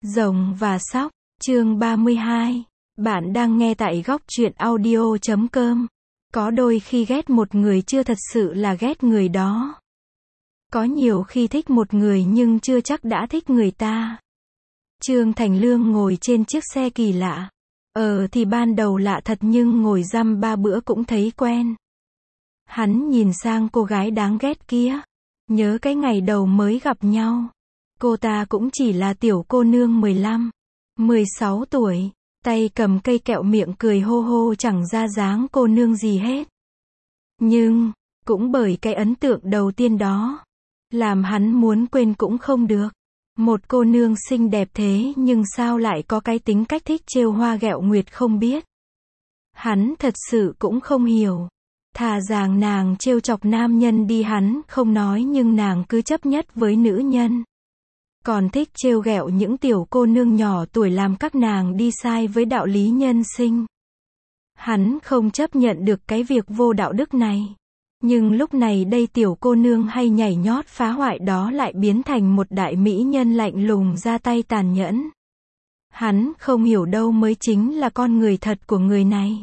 Rồng và Sóc, chương 32. Bạn đang nghe tại góc truyện audio.com. Có đôi khi ghét một người chưa thật sự là ghét người đó. Có nhiều khi thích một người nhưng chưa chắc đã thích người ta. Trương Thành Lương ngồi trên chiếc xe kỳ lạ. Thì ban đầu lạ thật nhưng ngồi dăm ba bữa cũng thấy quen. Hắn nhìn sang cô gái đáng ghét kia. Nhớ cái ngày đầu mới gặp nhau. Cô ta cũng chỉ là tiểu cô nương 15, 16 tuổi, tay cầm cây kẹo miệng cười hô hô chẳng ra dáng cô nương gì hết. Nhưng, cũng bởi cái ấn tượng đầu tiên đó, làm hắn muốn quên cũng không được. Một cô nương xinh đẹp thế nhưng sao lại có cái tính cách thích trêu hoa ghẹo nguyệt không biết. Hắn thật sự cũng không hiểu. Thà rằng nàng trêu chọc nam nhân đi hắn không nói nhưng nàng cứ chấp nhất với nữ nhân. Còn thích trêu ghẹo những tiểu cô nương nhỏ tuổi làm các nàng đi sai với đạo lý nhân sinh. Hắn không chấp nhận được cái việc vô đạo đức này. Nhưng lúc này đây tiểu cô nương hay nhảy nhót phá hoại đó lại biến thành một đại mỹ nhân lạnh lùng ra tay tàn nhẫn. Hắn không hiểu đâu mới chính là con người thật của người này.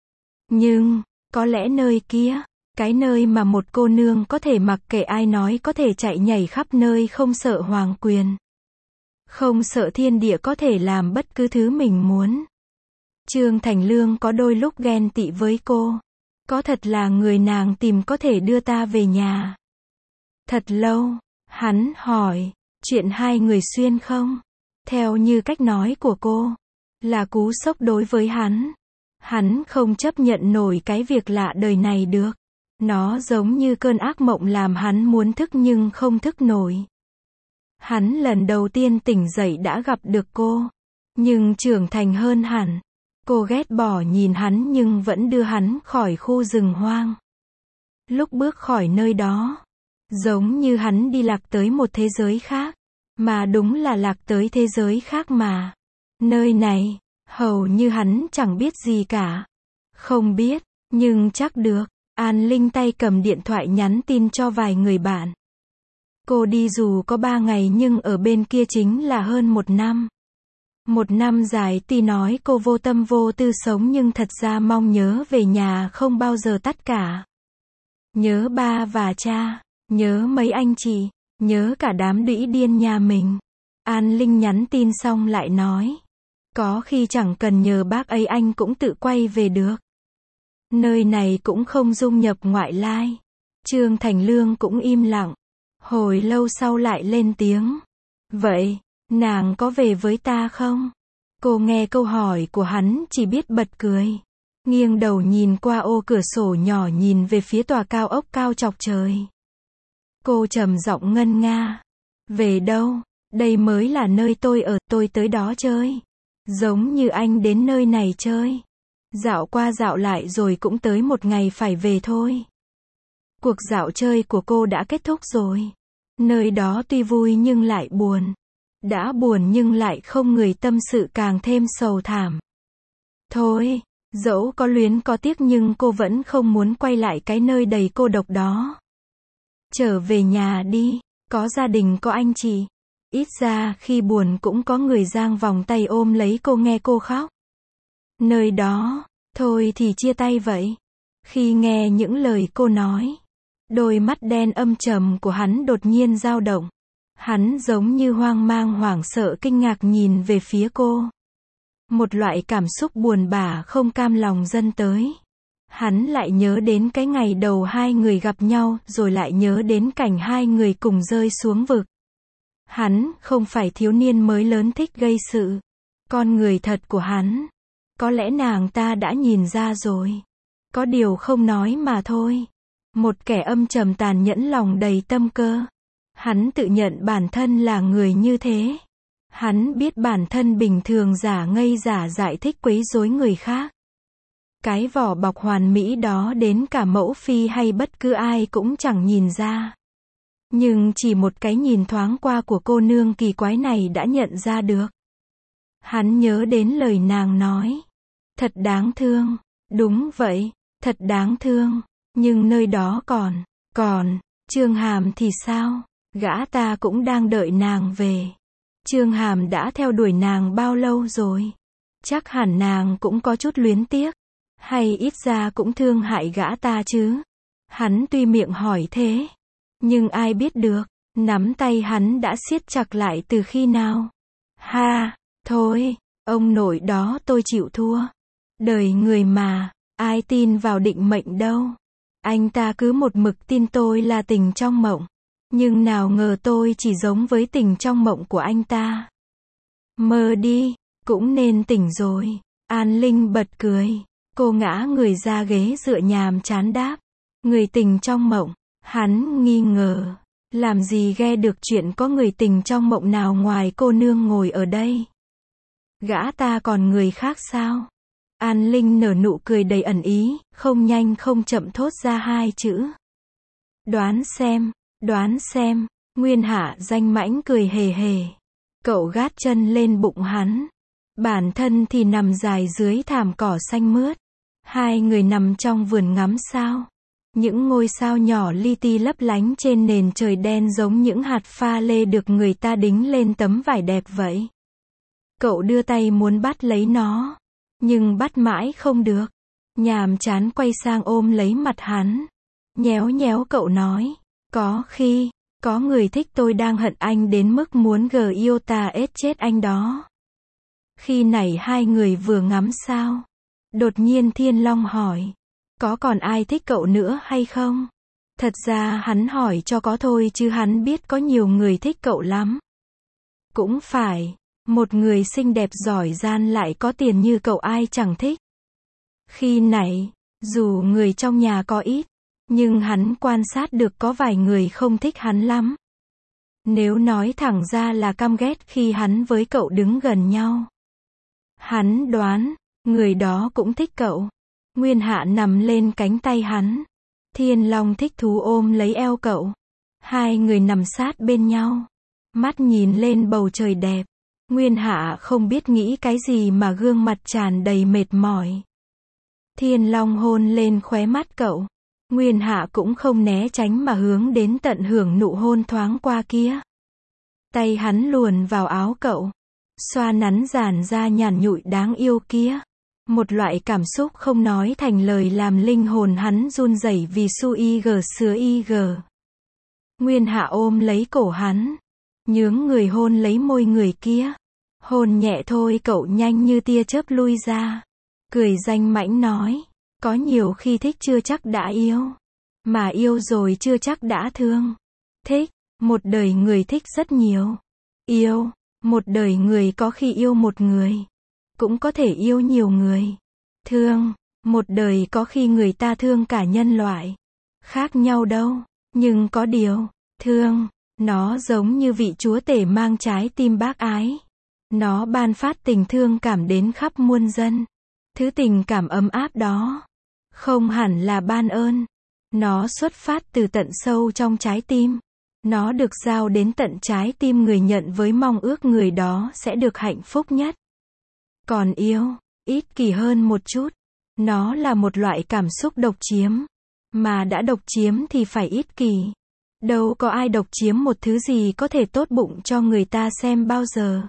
Nhưng, có lẽ nơi kia, cái nơi mà một cô nương có thể mặc kệ ai nói có thể chạy nhảy khắp nơi không sợ hoàng quyền. Không sợ thiên địa có thể làm bất cứ thứ mình muốn. Trương Thành Lương có đôi lúc ghen tị với cô. Có thật là người nàng tìm có thể đưa ta về nhà. Thật lâu, hắn hỏi, chuyện hai người xuyên không? Theo như cách nói của cô, là cú sốc đối với hắn. Hắn không chấp nhận nổi cái việc lạ đời này được. Nó giống như cơn ác mộng làm hắn muốn thức nhưng không thức nổi. Hắn lần đầu tiên tỉnh dậy đã gặp được cô. Nhưng trưởng thành hơn hẳn. Cô ghét bỏ nhìn hắn nhưng vẫn đưa hắn khỏi khu rừng hoang. Lúc bước khỏi nơi đó, giống như hắn đi lạc tới một thế giới khác. Mà đúng là lạc tới thế giới khác mà. Nơi này, hầu như hắn chẳng biết gì cả. Không biết, nhưng chắc được. An Linh tay cầm điện thoại nhắn tin cho vài người bạn. Cô đi dù có 3 ngày nhưng ở bên kia chính là hơn 1 năm. 1 năm dài tuy nói cô vô tâm vô tư sống nhưng thật ra mong nhớ về nhà không bao giờ tắt cả. Nhớ ba và cha, nhớ mấy anh chị, nhớ cả đám đĩ điên nhà mình. An Linh nhắn tin xong lại nói. Có khi chẳng cần nhờ bác ấy anh cũng tự quay về được. Nơi này cũng không dung nhập ngoại lai. Trương Thành Lương cũng im lặng. Hồi lâu sau lại lên tiếng. Vậy, nàng có về với ta không? Cô nghe câu hỏi của hắn chỉ biết bật cười. Nghiêng đầu nhìn qua ô cửa sổ nhỏ nhìn về phía tòa cao ốc cao chọc trời. Cô trầm giọng ngân nga. Về đâu? Đây mới là nơi tôi ở, tôi tới đó chơi. Giống như anh đến nơi này chơi. Dạo qua dạo lại rồi cũng tới một ngày phải về thôi. Cuộc dạo chơi của cô đã kết thúc rồi. Nơi đó tuy vui nhưng lại buồn. Đã buồn nhưng lại không người tâm sự càng thêm sầu thảm. Thôi, dẫu có luyến có tiếc nhưng cô vẫn không muốn quay lại cái nơi đầy cô độc đó. Trở về nhà đi, có gia đình có anh chị. Ít ra khi buồn cũng có người giang vòng tay ôm lấy cô nghe cô khóc. Nơi đó, thôi thì chia tay vậy. Khi nghe những lời cô nói, đôi mắt đen âm trầm của hắn đột nhiên dao động. Hắn giống như hoang mang hoảng sợ kinh ngạc nhìn về phía cô. Một loại cảm xúc buồn bã không cam lòng dâng tới. Hắn lại nhớ đến cái ngày đầu hai người gặp nhau rồi lại nhớ đến cảnh hai người cùng rơi xuống vực. Hắn không phải thiếu niên mới lớn thích gây sự. Con người thật của hắn. Có lẽ nàng ta đã nhìn ra rồi. Có điều không nói mà thôi. Một kẻ âm trầm tàn nhẫn lòng đầy tâm cơ. Hắn tự nhận bản thân là người như thế. Hắn biết bản thân bình thường giả ngây giả dại thích quấy rối người khác. Cái vỏ bọc hoàn mỹ đó đến cả mẫu phi hay bất cứ ai cũng chẳng nhìn ra. Nhưng chỉ một cái nhìn thoáng qua của cô nương kỳ quái này đã nhận ra được. Hắn nhớ đến lời nàng nói. Thật đáng thương. Đúng vậy, thật đáng thương. Nhưng nơi đó còn, Trương Hàm thì sao? Gã ta cũng đang đợi nàng về. Chương Hàm đã theo đuổi nàng bao lâu rồi? Chắc hẳn nàng cũng có chút luyến tiếc. Hay ít ra cũng thương hại gã ta chứ? Hắn tuy miệng hỏi thế. Nhưng ai biết được, nắm tay hắn đã siết chặt lại từ khi nào? Ha, thôi, ông nội đó tôi chịu thua. Đời người mà, ai tin vào định mệnh đâu. Anh ta cứ một mực tin tôi là tình trong mộng. Nhưng nào ngờ tôi chỉ giống với tình trong mộng của anh ta. Mơ đi, cũng nên tỉnh rồi. An Linh bật cười. Cô ngã người ra ghế dựa nhàm chán đáp. Người tình trong mộng. Hắn nghi ngờ. Làm gì ghe được chuyện có người tình trong mộng nào ngoài cô nương ngồi ở đây. Gã ta còn người khác sao? An Linh nở nụ cười đầy ẩn ý, không nhanh không chậm thốt ra hai chữ. Đoán xem, Nguyên Hạ danh mãnh cười hề hề. Cậu gác chân lên bụng hắn. Bản thân thì nằm dài dưới thảm cỏ xanh mướt. Hai người nằm trong vườn ngắm sao. Những ngôi sao nhỏ li ti lấp lánh trên nền trời đen giống những hạt pha lê được người ta đính lên tấm vải đẹp vậy. Cậu đưa tay muốn bắt lấy nó. Nhưng bắt mãi không được. Nhàm chán quay sang ôm lấy mặt hắn. Nhéo nhéo cậu nói. Có khi, có người thích tôi đang hận anh đến mức muốn iota chết anh đó. Khi nãy hai người vừa ngắm sao. Đột nhiên Thiên Long hỏi. Có còn ai thích cậu nữa hay không? Thật ra hắn hỏi cho có thôi chứ hắn biết có nhiều người thích cậu lắm. Cũng phải, một người xinh đẹp giỏi giang lại có tiền như cậu ai chẳng thích. Khi nãy, dù người trong nhà có ít, nhưng hắn quan sát được có vài người không thích hắn lắm. Nếu nói thẳng ra là căm ghét khi hắn với cậu đứng gần nhau. Hắn đoán, người đó cũng thích cậu. Nguyên Hạ nằm lên cánh tay hắn. Thiên Long thích thú ôm lấy eo cậu. Hai người nằm sát bên nhau. Mắt nhìn lên bầu trời đẹp. Nguyên Hạ không biết nghĩ cái gì mà gương mặt tràn đầy mệt mỏi. Thiên Long hôn lên khóe mắt cậu. Nguyên Hạ cũng không né tránh mà hướng đến tận hưởng nụ hôn thoáng qua kia. Tay hắn luồn vào áo cậu. Xoa nắn giàn da nhàn nhụi đáng yêu kia. Một loại cảm xúc không nói thành lời làm linh hồn hắn run rẩy vì su ig sứa ig. Nguyên Hạ ôm lấy cổ hắn. Nhướng người hôn lấy môi người kia. Hôn nhẹ thôi cậu nhanh như tia chớp lui ra. Cười danh mãnh nói. Có nhiều khi thích chưa chắc đã yêu. Mà yêu rồi chưa chắc đã thương. Thích, một đời người thích rất nhiều. Yêu, một đời người có khi yêu một người. Cũng có thể yêu nhiều người. Thương, một đời có khi người ta thương cả nhân loại. Khác nhau đâu, nhưng có điều, thương, nó giống như vị chúa tể mang trái tim bác ái. Nó ban phát tình thương cảm đến khắp muôn dân. Thứ tình cảm ấm áp đó, không hẳn là ban ơn. Nó xuất phát từ tận sâu trong trái tim. Nó được giao đến tận trái tim người nhận với mong ước người đó sẽ được hạnh phúc nhất. Còn yêu, ích kỷ hơn một chút. Nó là một loại cảm xúc độc chiếm. Mà đã độc chiếm thì phải ích kỷ. Đâu có ai độc chiếm một thứ gì có thể tốt bụng cho người ta xem bao giờ.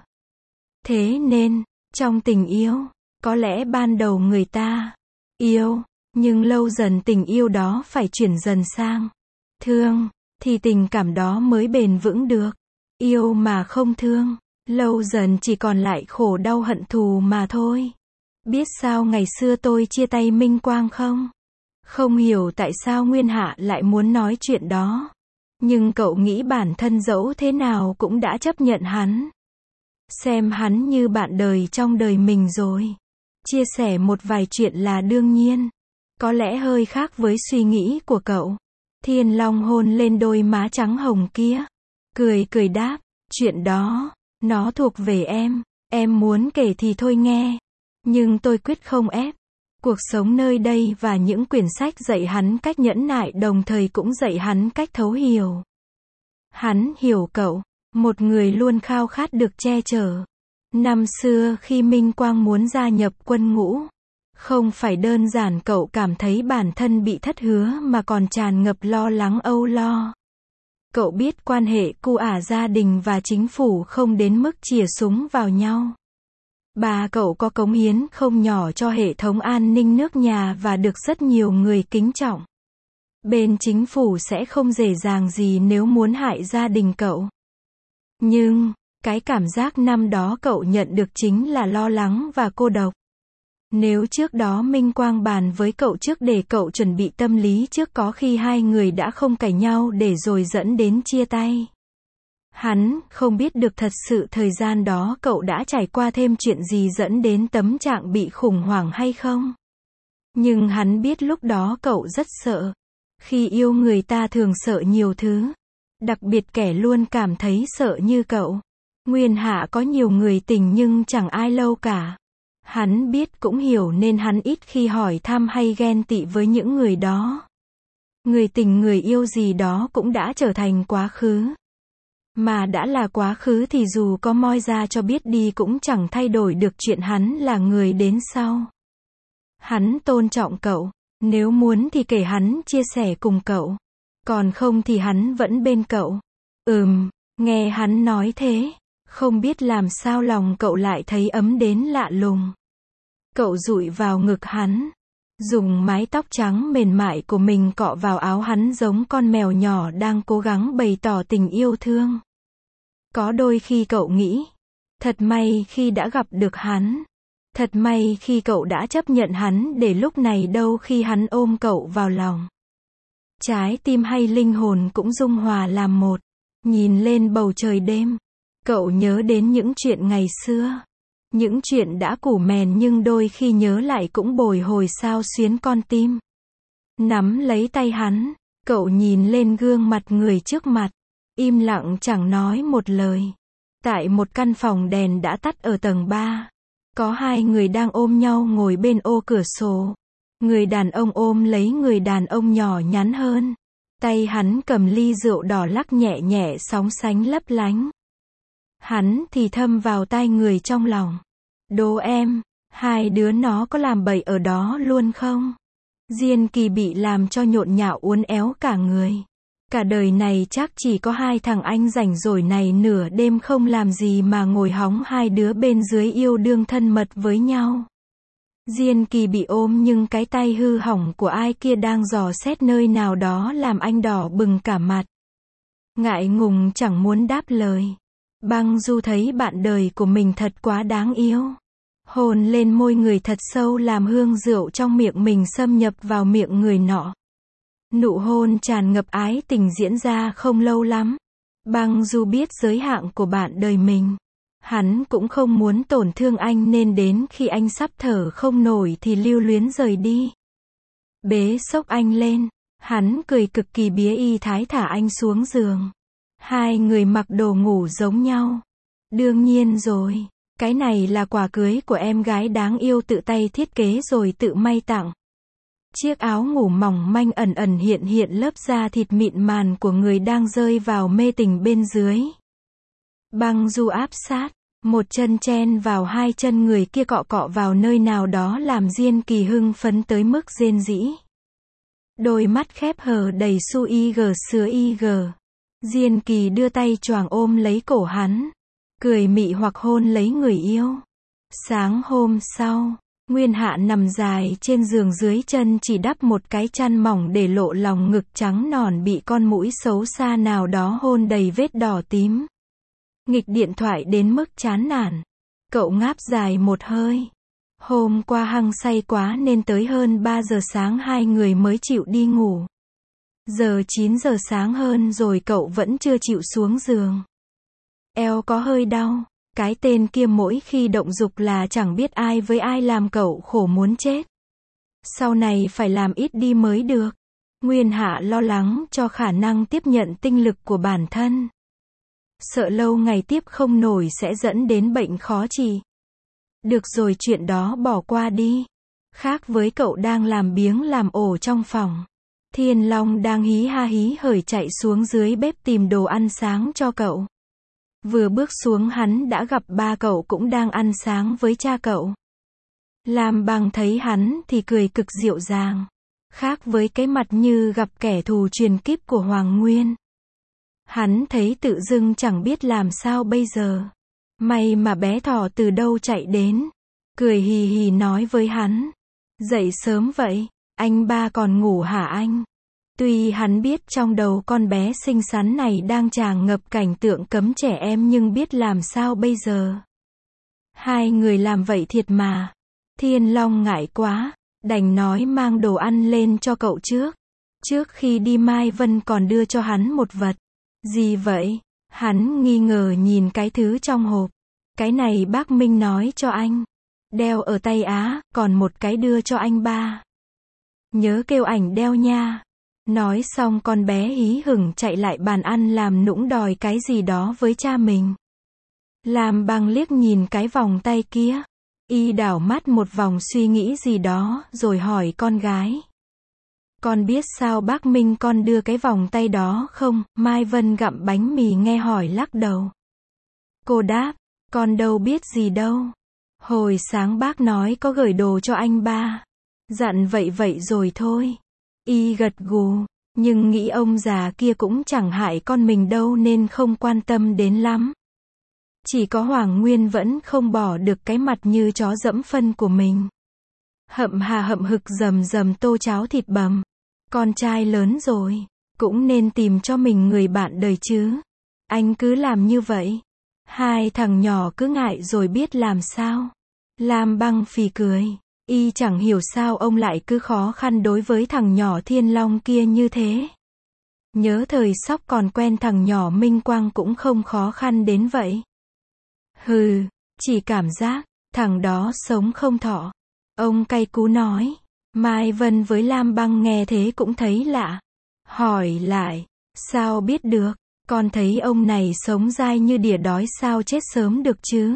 Thế nên, trong tình yêu, có lẽ ban đầu người ta yêu, nhưng lâu dần tình yêu đó phải chuyển dần sang thương, thì tình cảm đó mới bền vững được. Yêu mà không thương, lâu dần chỉ còn lại khổ đau hận thù mà thôi. Biết sao ngày xưa tôi chia tay Minh Quang không? Không hiểu tại sao Nguyên Hạ lại muốn nói chuyện đó. Nhưng cậu nghĩ bản thân dẫu thế nào cũng đã chấp nhận hắn. Xem hắn như bạn đời trong đời mình rồi. Chia sẻ một vài chuyện là đương nhiên. Có lẽ hơi khác với suy nghĩ của cậu. Thiên Long hôn lên đôi má trắng hồng kia. Cười cười đáp, chuyện đó, nó thuộc về em muốn kể thì thôi nghe. Nhưng tôi quyết không ép. Cuộc sống nơi đây và những quyển sách dạy hắn cách nhẫn nại đồng thời cũng dạy hắn cách thấu hiểu. Hắn hiểu cậu, một người luôn khao khát được che chở. Năm xưa khi Minh Quang muốn gia nhập quân ngũ, không phải đơn giản cậu cảm thấy bản thân bị thất hứa mà còn tràn ngập lo lắng âu lo. Cậu biết quan hệ cu ả gia đình và chính phủ không đến mức chìa súng vào nhau. Bà cậu có cống hiến không nhỏ cho hệ thống an ninh nước nhà và được rất nhiều người kính trọng. Bên chính phủ sẽ không dễ dàng gì nếu muốn hại gia đình cậu. Nhưng, cái cảm giác năm đó cậu nhận được chính là lo lắng và cô độc. Nếu trước đó Minh Quang bàn với cậu trước để cậu chuẩn bị tâm lý trước có khi hai người đã không cãi nhau để rồi dẫn đến chia tay. Hắn không biết được thật sự thời gian đó cậu đã trải qua thêm chuyện gì dẫn đến tâm trạng bị khủng hoảng hay không. Nhưng hắn biết lúc đó cậu rất sợ. Khi yêu người ta thường sợ nhiều thứ. Đặc biệt kẻ luôn cảm thấy sợ như cậu. Nguyên Hạ có nhiều người tình nhưng chẳng ai lâu cả. Hắn biết cũng hiểu nên hắn ít khi hỏi thăm hay ghen tị với những người đó. Người tình người yêu gì đó cũng đã trở thành quá khứ. Mà đã là quá khứ thì dù có moi ra cho biết đi cũng chẳng thay đổi được chuyện hắn là người đến sau. Hắn tôn trọng cậu. Nếu muốn thì kể hắn chia sẻ cùng cậu. Còn không thì hắn vẫn bên cậu. Nghe hắn nói thế. Không biết làm sao lòng cậu lại thấy ấm đến lạ lùng. Cậu dụi vào ngực hắn. Dùng mái tóc trắng mềm mại của mình cọ vào áo hắn giống con mèo nhỏ đang cố gắng bày tỏ tình yêu thương. Có đôi khi cậu nghĩ. Thật may khi đã gặp được hắn. Thật may khi cậu đã chấp nhận hắn để lúc này đâu khi hắn ôm cậu vào lòng. Trái tim hay linh hồn cũng dung hòa làm một. Nhìn lên bầu trời đêm. Cậu nhớ đến những chuyện ngày xưa. Những chuyện đã cũ mèn nhưng đôi khi nhớ lại cũng bồi hồi xao xuyến con tim. Nắm lấy tay hắn. Cậu nhìn lên gương mặt người trước mặt. Im lặng chẳng nói một lời. Tại một căn phòng đèn đã tắt ở tầng 3. Có hai người đang ôm nhau ngồi bên ô cửa sổ. Người đàn ông ôm lấy người đàn ông nhỏ nhắn hơn. Tay hắn cầm ly rượu đỏ lắc nhẹ nhẹ sóng sánh lấp lánh. Hắn thì thầm vào tai người trong lòng. Đố em, hai đứa nó có làm bậy ở đó luôn không? Diên Kỳ bị làm cho nhộn nhạo uốn éo cả người. Cả đời này chắc chỉ có hai thằng anh rảnh rỗi này nửa đêm không làm gì mà ngồi hóng hai đứa bên dưới yêu đương thân mật với nhau. Diên Kỳ bị ôm nhưng cái tay hư hỏng của ai kia đang dò xét nơi nào đó làm anh đỏ bừng cả mặt. Ngại ngùng chẳng muốn đáp lời. Băng Du thấy bạn đời của mình thật quá đáng yêu. Hôn lên môi người thật sâu làm hương rượu trong miệng mình xâm nhập vào miệng người nọ. Nụ hôn tràn ngập ái tình diễn ra không lâu lắm. Băng Du biết giới hạn của bạn đời mình. Hắn cũng không muốn tổn thương anh nên đến khi anh sắp thở không nổi thì lưu luyến rời đi. Bế xốc anh lên. Hắn cười cực kỳ bía y thái thả anh xuống giường. Hai người mặc đồ ngủ giống nhau. Đương nhiên rồi. Cái này là quà cưới của em gái đáng yêu tự tay thiết kế rồi tự may tặng. Chiếc áo ngủ mỏng manh ẩn ẩn hiện hiện lớp da thịt mịn màn của người đang rơi vào mê tình bên dưới. Băng Du áp sát, một chân chen vào hai chân người kia cọ cọ vào nơi nào đó làm Diên Kỳ hưng phấn tới mức rên rỉ. Đôi mắt khép hờ đầy su ig sứa ig. Diên Kỳ đưa tay choàng ôm lấy cổ hắn. Cười mị hoặc hôn lấy người yêu. Sáng hôm sau, Nguyên Hạ nằm dài trên giường dưới chân chỉ đắp một cái chăn mỏng để lộ lòng ngực trắng nõn bị con mũi xấu xa nào đó hôn đầy vết đỏ tím. Nghịch điện thoại đến mức chán nản. Cậu ngáp dài một hơi. Hôm qua hăng say quá nên tới hơn 3 giờ sáng hai người mới chịu đi ngủ. Giờ 9 giờ sáng hơn rồi cậu vẫn chưa chịu xuống giường. Eo có hơi đau. Cái tên kia mỗi khi động dục là chẳng biết ai với ai làm cậu khổ muốn chết. Sau này phải làm ít đi mới được. Nguyên Hạ lo lắng cho khả năng tiếp nhận tinh lực của bản thân. Sợ lâu ngày tiếp không nổi sẽ dẫn đến bệnh khó trị. Được rồi chuyện đó bỏ qua đi. Khác với cậu đang làm biếng làm ổ trong phòng. Thiên Long đang hí ha hí hởi chạy xuống dưới bếp tìm đồ ăn sáng cho cậu. Vừa bước xuống hắn đã gặp ba cậu cũng đang ăn sáng với cha cậu. Lam Bằng thấy hắn thì cười cực dịu dàng. Khác với cái mặt như gặp kẻ thù truyền kiếp của Hoàng Nguyên. Hắn thấy tự dưng chẳng biết làm sao bây giờ. May mà bé thỏ từ đâu chạy đến, cười hì hì nói với hắn. Dậy sớm vậy, anh ba còn ngủ hả anh? Tuy hắn biết trong đầu con bé xinh xắn này đang tràn ngập cảnh tượng cấm trẻ em nhưng biết làm sao bây giờ. Hai người làm vậy thiệt mà. Thiên Long ngại quá, đành nói mang đồ ăn lên cho cậu trước. Trước khi đi Mai Vân còn đưa cho hắn một vật. Gì vậy? Hắn nghi ngờ nhìn cái thứ trong hộp. Cái này bác Minh nói cho anh. Đeo ở tay á, còn một cái đưa cho anh ba. Nhớ kêu ảnh đeo nha. Nói xong con bé hí hửng chạy lại bàn ăn làm nũng đòi cái gì đó với cha mình. Lam Băng liếc nhìn cái vòng tay kia. Y đảo mắt một vòng suy nghĩ gì đó, rồi hỏi con gái. Con biết sao bác Minh con đưa cái vòng tay đó không? Mai Vân gặm bánh mì nghe hỏi lắc đầu. Cô đáp, con đâu biết gì đâu. Hồi sáng bác nói có gửi đồ cho anh ba. Dặn vậy rồi thôi. Y gật gù, nhưng nghĩ ông già kia cũng chẳng hại con mình đâu nên không quan tâm đến lắm. Chỉ có Hoàng Nguyên vẫn không bỏ được cái mặt như chó dẫm phân của mình. Hậm hà hậm hực rầm rầm tô cháo thịt bằm. Con trai lớn rồi, cũng nên tìm cho mình người bạn đời chứ. Anh cứ làm như vậy. Hai thằng nhỏ cứ ngại rồi biết làm sao. Lam Băng phì cười. Y chẳng hiểu sao ông lại cứ khó khăn đối với thằng nhỏ Thiên Long kia như thế. Nhớ thời Sóc còn quen thằng nhỏ Minh Quang cũng không khó khăn đến vậy. Hừ, chỉ cảm giác, thằng đó sống không thọ. Ông cay cú nói. Mai Vân với Lam Băng nghe thế cũng thấy lạ. Hỏi lại, sao biết được, con thấy ông này sống dai như đỉa đói sao chết sớm được chứ?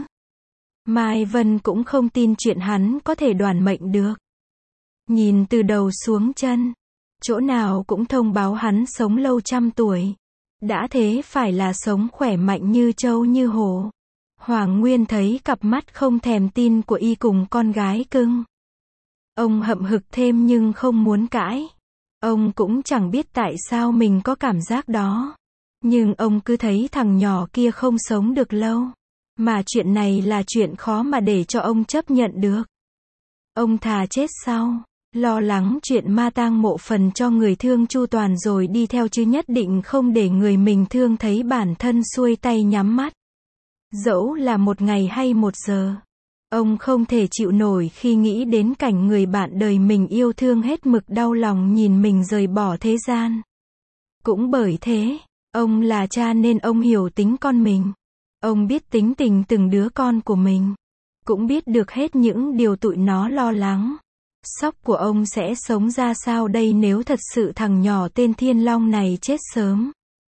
Mai Vân cũng không tin chuyện hắn có thể đoản mệnh được. Nhìn từ đầu xuống chân, chỗ nào cũng thông báo hắn sống lâu trăm tuổi. Đã thế phải là sống khỏe mạnh như trâu như hổ. Hoàng Nguyên thấy cặp mắt không thèm tin của Y cùng con gái cưng. Ông hậm hực thêm nhưng không muốn cãi. Ông cũng chẳng biết tại sao mình có cảm giác đó. Nhưng ông cứ thấy thằng nhỏ kia không sống được lâu. Mà chuyện này là chuyện khó mà để cho ông chấp nhận được. Ông thà chết sau. Lo lắng chuyện ma tang mộ phần cho người thương chu toàn rồi đi theo chứ nhất định không để người mình thương thấy bản thân xuôi tay nhắm mắt. Dẫu là một ngày hay một giờ. Ông không thể chịu nổi khi nghĩ đến cảnh người bạn đời mình yêu thương hết mực đau lòng nhìn mình rời bỏ thế gian. Cũng bởi thế, ông là cha nên ông hiểu tính con mình. Ông biết tính tình từng đứa con của mình. Cũng biết được hết những điều tụi nó lo lắng. Sóc của ông sẽ sống ra sao đây nếu thật sự thằng nhỏ tên Thiên Long này chết sớm.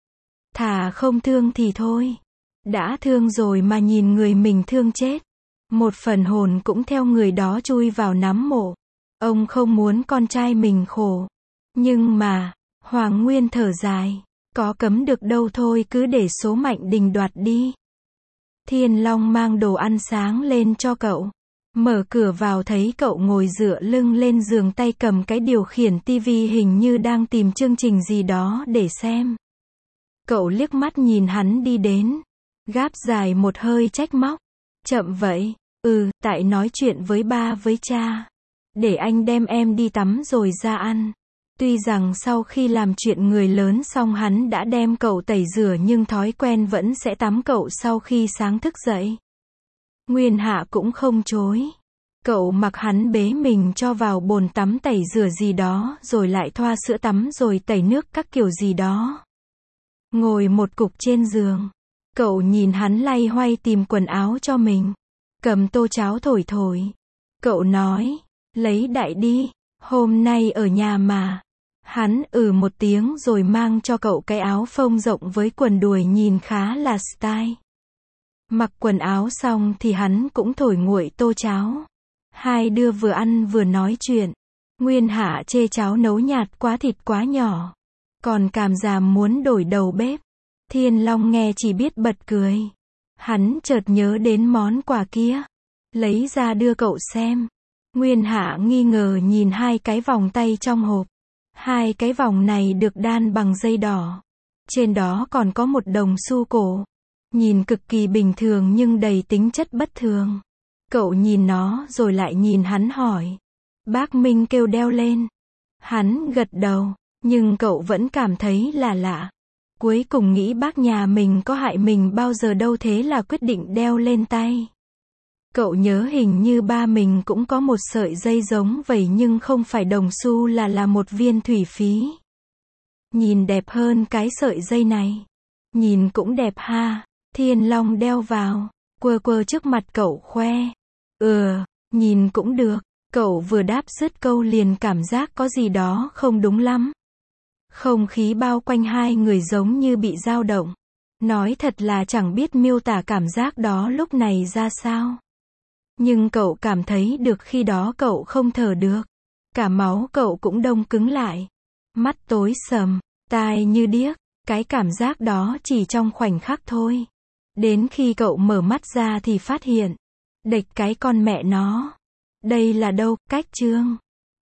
Thà không thương thì thôi. Đã thương rồi mà nhìn người mình thương chết. Một phần hồn cũng theo người đó chui vào nắm mộ. Ông không muốn con trai mình khổ. Nhưng mà, Hoàng Nguyên thở dài. Có cấm được đâu thôi cứ để số mệnh định đoạt đi. Thiên Long mang đồ ăn sáng lên cho cậu. Mở cửa vào thấy cậu ngồi dựa lưng lên giường tay cầm cái điều khiển tivi hình như đang tìm chương trình gì đó để xem. Cậu liếc mắt nhìn hắn đi đến. Gáp dài một hơi trách móc. Chậm vậy. Tại nói chuyện với ba với cha. Để anh đem em đi tắm rồi ra ăn. Tuy rằng sau khi làm chuyện người lớn xong hắn đã đem cậu tẩy rửa nhưng thói quen vẫn sẽ tắm cậu sau khi sáng thức dậy. Nguyên Hạ cũng không chối. Cậu mặc hắn bế mình cho vào bồn tắm tẩy rửa gì đó rồi lại thoa sữa tắm rồi tẩy nước các kiểu gì đó. Ngồi một cục trên giường. Cậu nhìn hắn loay hoay tìm quần áo cho mình. Cầm tô cháo thổi thổi. Cậu nói, lấy đại đi, hôm nay ở nhà mà. Hắn một tiếng rồi mang cho cậu cái áo phông rộng với quần đùi nhìn khá là style. Mặc quần áo xong thì hắn cũng thổi nguội tô cháo. Hai đứa vừa ăn vừa nói chuyện. Nguyên Hạ chê cháo nấu nhạt quá thịt quá nhỏ. Còn Càm Dàm muốn đổi đầu bếp. Thiên Long nghe chỉ biết bật cười. Hắn chợt nhớ đến món quà kia. Lấy ra đưa cậu xem. Nguyên Hạ nghi ngờ nhìn hai cái vòng tay trong hộp. Hai cái vòng này được đan bằng dây đỏ. Trên đó còn có một đồng xu cổ. Nhìn cực kỳ bình thường nhưng đầy tính chất bất thường. Cậu nhìn nó rồi lại nhìn hắn hỏi. Bác Minh kêu đeo lên. Hắn gật đầu, nhưng cậu vẫn cảm thấy là lạ. Cuối cùng nghĩ bác nhà mình có hại mình bao giờ đâu, thế là quyết định đeo lên tay. Cậu nhớ hình như ba mình cũng có một sợi dây giống vậy nhưng không phải đồng xu là một viên thủy phí. Nhìn đẹp hơn cái sợi dây này. Nhìn cũng đẹp ha. Thiên Long đeo vào, quơ quơ trước mặt cậu khoe. Nhìn cũng được. Cậu vừa đáp dứt câu liền cảm giác có gì đó không đúng lắm. Không khí bao quanh hai người giống như bị dao động. Nói thật là chẳng biết miêu tả cảm giác đó lúc này ra sao. Nhưng cậu cảm thấy được khi đó cậu không thở được. Cả máu cậu cũng đông cứng lại. Mắt tối sầm, tai như điếc. Cái cảm giác đó chỉ trong khoảnh khắc thôi. Đến khi cậu mở mắt ra thì phát hiện. Địch cái con mẹ nó. Đây là đâu, Cách Chương.